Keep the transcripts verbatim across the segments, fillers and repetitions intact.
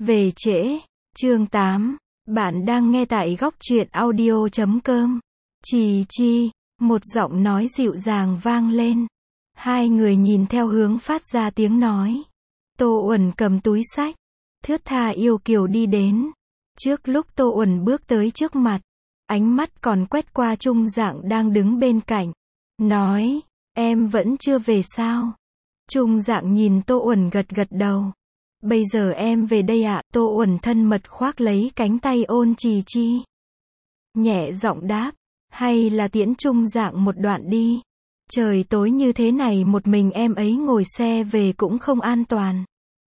Về trễ, chương tám. Bạn đang nghe tại góc truyện audio chấm com. Chì chi, một giọng nói dịu dàng vang lên. Hai người nhìn theo hướng phát ra tiếng nói. Tô Uẩn cầm túi xách, thướt tha yêu kiều đi đến. Trước lúc Tô Uẩn bước tới trước mặt, ánh mắt còn quét qua Trung Dạng đang đứng bên cạnh. Nói, em vẫn chưa về sao? Trung Dạng nhìn Tô Uẩn gật gật đầu. Bây giờ em về đây ạ, à? Tô Uẩn thân mật khoác lấy cánh tay Ôn Trì Chi. Nhẹ giọng đáp, hay là tiễn Trung Dạng một đoạn đi. Trời tối như thế này một mình em ấy ngồi xe về cũng không an toàn.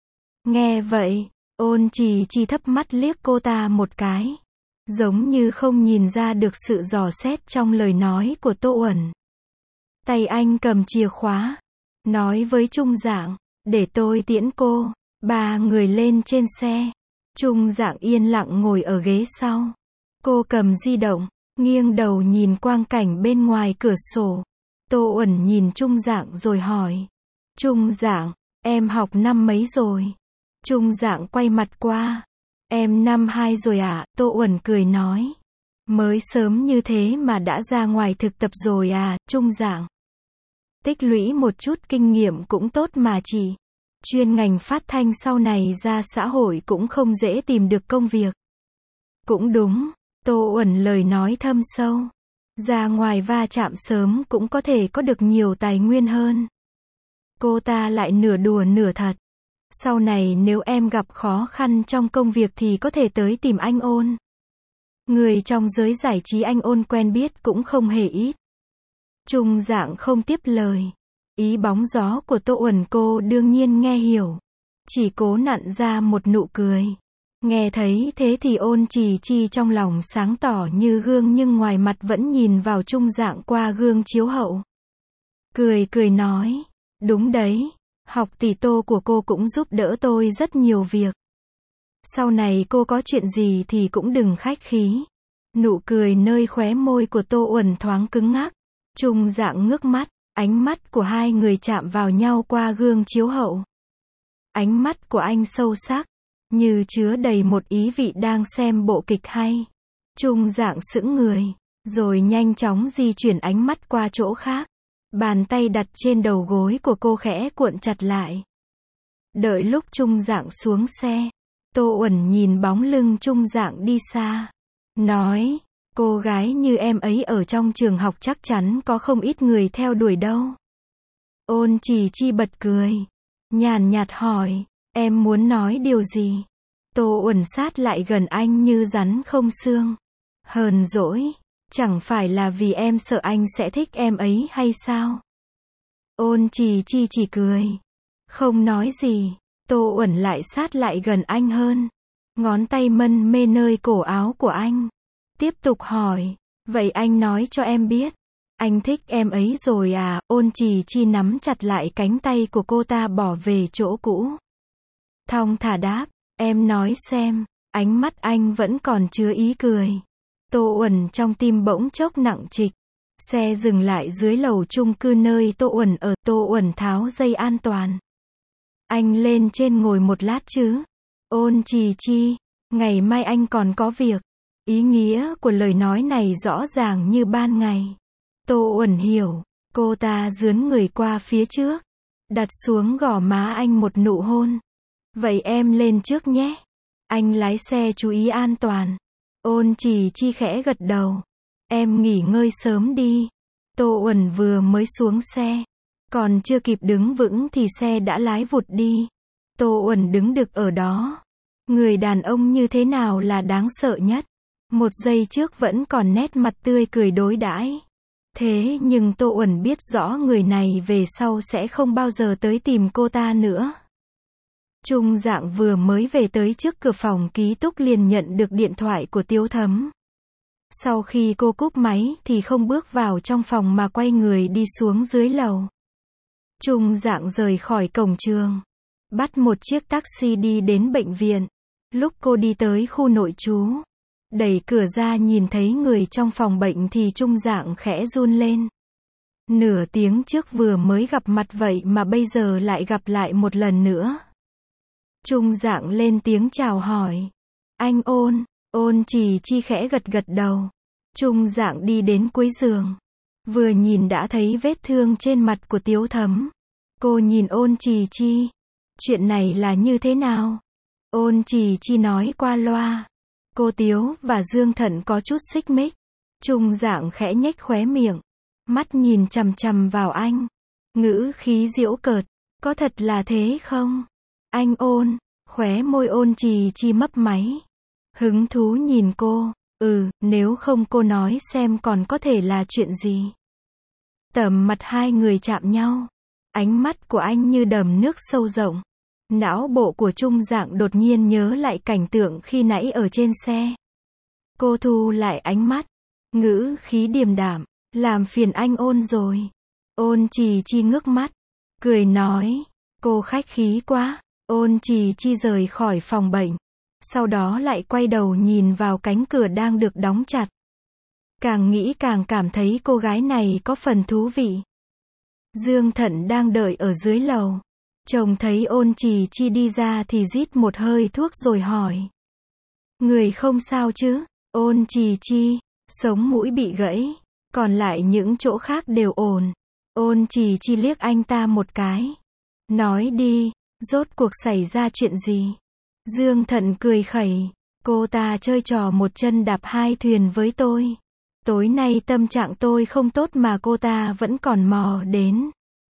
Nghe vậy, Ôn Trì Chi thấp mắt liếc cô ta một cái. Giống như không nhìn ra được sự dò xét trong lời nói của Tô Uẩn. Tay anh cầm chìa khóa, nói với Trung Dạng, để tôi tiễn cô. Ba người lên trên xe. Trung Dạng yên lặng ngồi ở ghế sau. Cô cầm di động, nghiêng đầu nhìn quang cảnh bên ngoài cửa sổ. Tô Uẩn nhìn Trung Dạng rồi hỏi. Trung Dạng, em học năm mấy rồi? Trung Dạng quay mặt qua. Em năm hai rồi ạ, à? Tô Uẩn cười nói. Mới sớm như thế mà đã ra ngoài thực tập rồi à, Trung Dạng. Tích lũy một chút kinh nghiệm cũng tốt mà chị. Chuyên ngành phát thanh sau này ra xã hội cũng không dễ tìm được công việc. Cũng đúng, Tô Uẩn lời nói thâm sâu. Ra ngoài va chạm sớm cũng có thể có được nhiều tài nguyên hơn. Cô ta lại nửa đùa nửa thật. Sau này nếu em gặp khó khăn trong công việc thì có thể tới tìm anh Ôn. Người trong giới giải trí anh Ôn quen biết cũng không hề ít. Trung Dạng không tiếp lời. Ý bóng gió của Tô Uẩn cô đương nhiên nghe hiểu. Chỉ cố nặn ra một nụ cười. Nghe thấy thế thì Ôn Trì Chi trong lòng sáng tỏ như gương nhưng ngoài mặt vẫn nhìn vào Trung Dạng qua gương chiếu hậu. Cười cười nói. Đúng đấy. Học tỷ Tô của cô cũng giúp đỡ tôi rất nhiều việc. Sau này cô có chuyện gì thì cũng đừng khách khí. Nụ cười nơi khóe môi của Tô Uẩn thoáng cứng ngắc. Trung Dạng ngước mắt. Ánh mắt của hai người chạm vào nhau qua gương chiếu hậu. Ánh mắt của anh sâu sắc, như chứa đầy một ý vị đang xem bộ kịch hay. Trung Dạng sững người, rồi nhanh chóng di chuyển ánh mắt qua chỗ khác. Bàn tay đặt trên đầu gối của cô khẽ cuộn chặt lại. Đợi lúc Trung Dạng xuống xe, Tô Uẩn nhìn bóng lưng Trung Dạng đi xa. Nói, cô gái như em ấy ở trong trường học chắc chắn có không ít người theo đuổi đâu. Ôn Trì Chi bật cười. Nhàn nhạt hỏi, em muốn nói điều gì? Tô Uẩn sát lại gần anh như rắn không xương. Hờn dỗi, chẳng phải là vì em sợ anh sẽ thích em ấy hay sao? Ôn Trì Chi chỉ cười. Không nói gì. Tô Uẩn lại sát lại gần anh hơn. Ngón tay mân mê nơi cổ áo của anh. Tiếp tục hỏi, vậy anh nói cho em biết, anh thích em ấy rồi à? Ôn Trì Chi nắm chặt lại cánh tay của cô ta bỏ về chỗ cũ. Thong thả đáp, em nói xem. Ánh mắt anh vẫn còn chứa ý cười. Tô Uẩn trong tim bỗng chốc nặng trịch. Xe dừng lại dưới lầu chung cư nơi Tô Uẩn ở. Tô Uẩn tháo dây an toàn. Anh lên trên ngồi một lát chứ? Ôn Trì Chi, ngày mai anh còn có việc. Ý nghĩa của lời nói này rõ ràng như ban ngày. Tô Uẩn hiểu. Cô ta dướn người qua phía trước, đặt xuống gò má anh một nụ hôn. Vậy em lên trước nhé. Anh lái xe chú ý an toàn. Ôn Trì Chi khẽ gật đầu. Em nghỉ ngơi sớm đi. Tô Uẩn vừa mới xuống xe, còn chưa kịp đứng vững thì xe đã lái vụt đi. Tô Uẩn đứng đực ở đó. Người đàn ông như thế nào là đáng sợ nhất? Một giây trước vẫn còn nét mặt tươi cười đối đãi. Thế nhưng Tô Uẩn biết rõ người này về sau sẽ không bao giờ tới tìm cô ta nữa. Trung Dạng vừa mới về tới trước cửa phòng ký túc liền nhận được điện thoại của Tiếu Thấm. Sau khi cô cúp máy thì không bước vào trong phòng mà quay người đi xuống dưới lầu. Trung Dạng rời khỏi cổng trường, bắt một chiếc taxi đi đến bệnh viện. Lúc cô đi tới khu nội trú, đẩy cửa ra nhìn thấy người trong phòng bệnh thì Trung Dạng khẽ run lên. Nửa tiếng trước vừa mới gặp mặt vậy mà bây giờ lại gặp lại một lần nữa. Trung Dạng lên tiếng chào hỏi. Anh Ôn, Ôn Trì Chi khẽ gật gật đầu. Trung Dạng đi đến cuối giường. Vừa nhìn đã thấy vết thương trên mặt của Tiếu Thấm. Cô nhìn Ôn Trì Chi. Chuyện này là như thế nào? Ôn Trì Chi nói qua loa. Cô Tiếu và Dương Thận có chút xích mích. Trung Dạng khẽ nhếch khóe miệng. Mắt nhìn chằm chằm vào anh. Ngữ khí giễu cợt. Có thật là thế không? Anh Ôn, khóe môi Ôn Trì Chi mấp máy. Hứng thú nhìn cô. Ừ, nếu không cô nói xem còn có thể là chuyện gì. Tầm mặt hai người chạm nhau. Ánh mắt của anh như đầm nước sâu rộng. Não bộ của Trung Dạng đột nhiên nhớ lại cảnh tượng khi nãy ở trên xe. Cô thu lại ánh mắt. Ngữ khí điềm đạm. Làm phiền anh Ôn rồi. Ôn Trì Chi ngước mắt. Cười nói. Cô khách khí quá. Ôn Trì Chi rời khỏi phòng bệnh. Sau đó lại quay đầu nhìn vào cánh cửa đang được đóng chặt. Càng nghĩ càng cảm thấy cô gái này có phần thú vị. Dương Thận đang đợi ở dưới lầu. Chồng thấy Ôn Trì Chi đi ra thì rít một hơi thuốc rồi hỏi. Người không sao chứ? Ôn Trì Chi, sống mũi bị gãy. Còn lại những chỗ khác đều ổn. Ôn Trì Chi liếc anh ta một cái. Nói đi, rốt cuộc xảy ra chuyện gì? Dương Thận cười khẩy. Cô ta chơi trò một chân đạp hai thuyền với tôi. Tối nay tâm trạng tôi không tốt mà cô ta vẫn còn mò đến.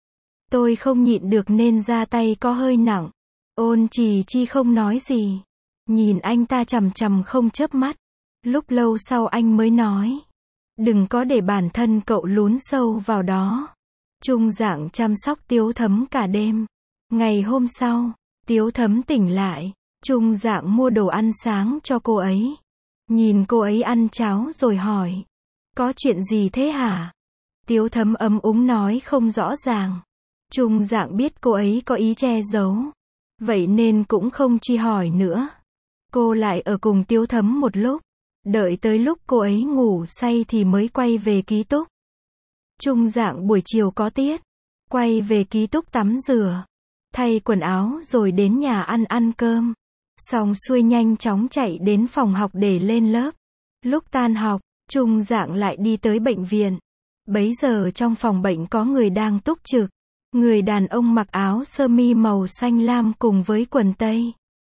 Tôi không nhịn được nên ra tay có hơi nặng. Ôn Trì Chi không nói gì. Nhìn anh ta chằm chằm không chớp mắt. Lúc lâu sau anh mới nói. Đừng có để bản thân cậu lún sâu vào đó. Trung Dạng chăm sóc Tiếu Thấm cả đêm. Ngày hôm sau, Tiếu Thấm tỉnh lại. Trung Dạng mua đồ ăn sáng cho cô ấy. Nhìn cô ấy ăn cháo rồi hỏi. Có chuyện gì thế hả? Tiếu Thấm ấm úng nói không rõ ràng. Trung Dạng biết cô ấy có ý che giấu. Vậy nên cũng không truy hỏi nữa. Cô lại ở cùng Tiếu Thấm một lúc. Đợi tới lúc cô ấy ngủ say thì mới quay về ký túc. Trung Dạng buổi chiều có tiết. Quay về ký túc tắm rửa. Thay quần áo rồi đến nhà ăn ăn cơm. Xong xuôi nhanh chóng chạy đến phòng học để lên lớp. Lúc tan học, Trung Dạng lại đi tới bệnh viện. Bấy giờ trong phòng bệnh có người đang túc trực. Người đàn ông mặc áo sơ mi màu xanh lam cùng với quần tây.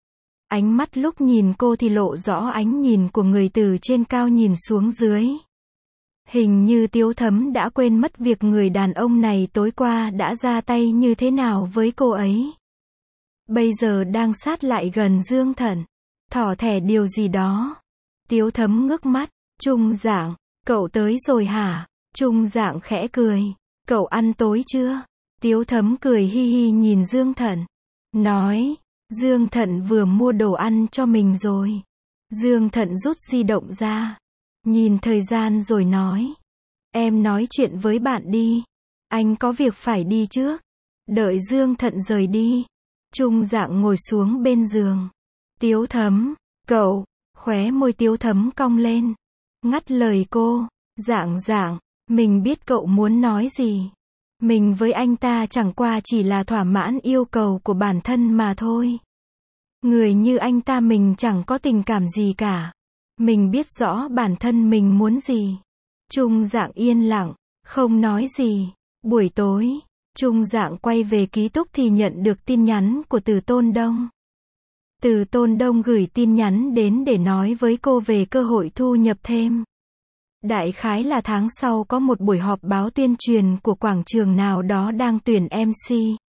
Ánh mắt lúc nhìn cô thì lộ rõ ánh nhìn của người từ trên cao nhìn xuống dưới. Hình như Tiếu Thấm đã quên mất việc người đàn ông này tối qua đã ra tay như thế nào với cô ấy. Bây giờ đang sát lại gần Dương Thận. Thỏ thẻ điều gì đó. Tiếu Thấm ngước mắt. Trung Dạng, cậu tới rồi hả? Trung Dạng khẽ cười. Cậu ăn tối chưa? Tiếu Thấm cười hi hi nhìn Dương Thận. Nói. Dương Thận vừa mua đồ ăn cho mình rồi. Dương Thận rút di động ra. Nhìn thời gian rồi nói. Em nói chuyện với bạn đi. Anh có việc phải đi trước. Đợi Dương Thận rời đi. Trung Dạng ngồi xuống bên giường. Tiếu Thấm, cậu, khóe môi Tiếu Thấm cong lên. Ngắt lời cô. Dạng Dạng, mình biết cậu muốn nói gì. Mình với anh ta chẳng qua chỉ là thỏa mãn yêu cầu của bản thân mà thôi. Người như anh ta mình chẳng có tình cảm gì cả. Mình biết rõ bản thân mình muốn gì. Trung Dạng yên lặng, không nói gì. Buổi tối, Trung Dạng quay về ký túc thì nhận được tin nhắn của Từ Tôn Đông. Từ Tôn Đông gửi tin nhắn đến để nói với cô về cơ hội thu nhập thêm. Đại khái là tháng sau có một buổi họp báo tuyên truyền của quảng trường nào đó đang tuyển em xê.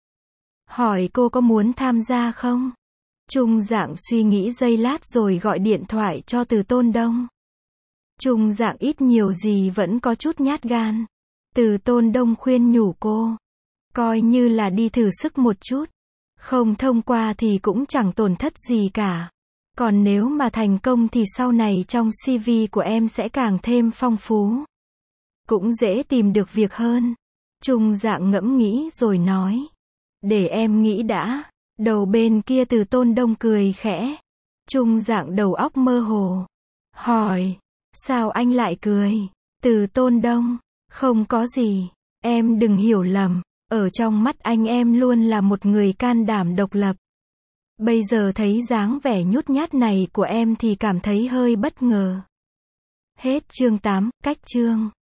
Hỏi cô có muốn tham gia không? Trung Dạng suy nghĩ giây lát rồi gọi điện thoại cho Từ Tôn Đông. Trung Dạng ít nhiều gì vẫn có chút nhát gan. Từ Tôn Đông khuyên nhủ cô. Coi như là đi thử sức một chút. Không thông qua thì cũng chẳng tổn thất gì cả. Còn nếu mà thành công thì sau này trong xê vê của em sẽ càng thêm phong phú. Cũng dễ tìm được việc hơn. Trung Dạng ngẫm nghĩ rồi nói. Để em nghĩ đã. Đầu bên kia Từ Tôn Đông cười khẽ. Trung Dạng đầu óc mơ hồ. Hỏi. Sao anh lại cười? Từ Tôn Đông. Không có gì. Em đừng hiểu lầm. Ở trong mắt anh em luôn là một người can đảm độc lập. Bây giờ thấy dáng vẻ nhút nhát này của em thì cảm thấy hơi bất ngờ. Hết chương tám, cách chương.